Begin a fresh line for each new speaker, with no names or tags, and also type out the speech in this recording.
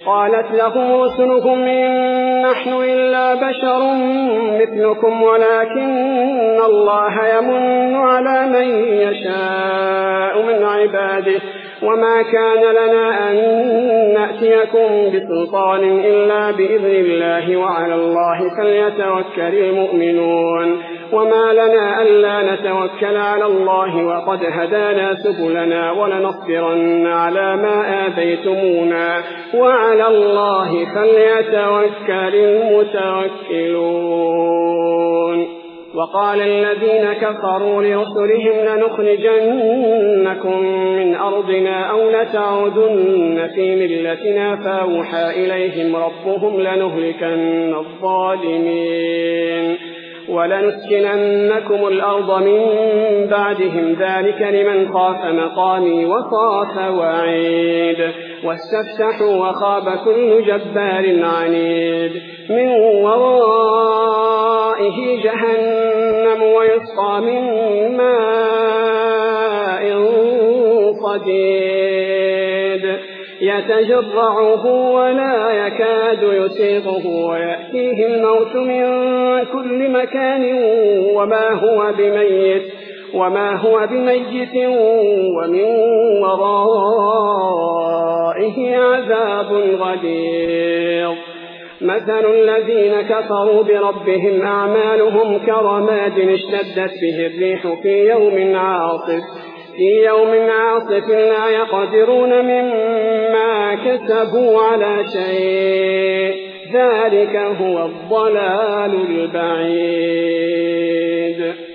قالت لهم رسلهم إن نحن إلا بشر مثلكم ولكن الله يمن على من يشاء من عباده وما كان لنا أن نأتيكم بسلطان إلا بإذن الله وعلى الله فليتوكل المؤمنون وما لنا ألا نتوكل على الله وقد هدانا سبلنا ولنصبرن على ما آذيتمونا وعلى الله فليتوكل المتوكلون. وقال الذين كفروا لرسلهم لنخرجنكم من أرضنا أو لتعودن في ملتنا فأوحى إليهم ربهم لنهلكن الظالمين ولنسكننكم الأرض من بعدهم ذلك لمن خاف مقامي وخاف وعيد واستفتحوا وخاب كل جبار عنيد من ورائه جهنم ويسقى من ماء صديد يتجرعه ولا يكاد يسيغه ويأتيه الموت من كل مكان وما هو بميت ومن ورائه عذاب غليظ. مثل الذين كفروا بربهم أعمالهم كرماد اشتدت به الريح في يوم عاصف لا يقدرون مما كسبوا على شيء ذلك هو الضلال البعيد.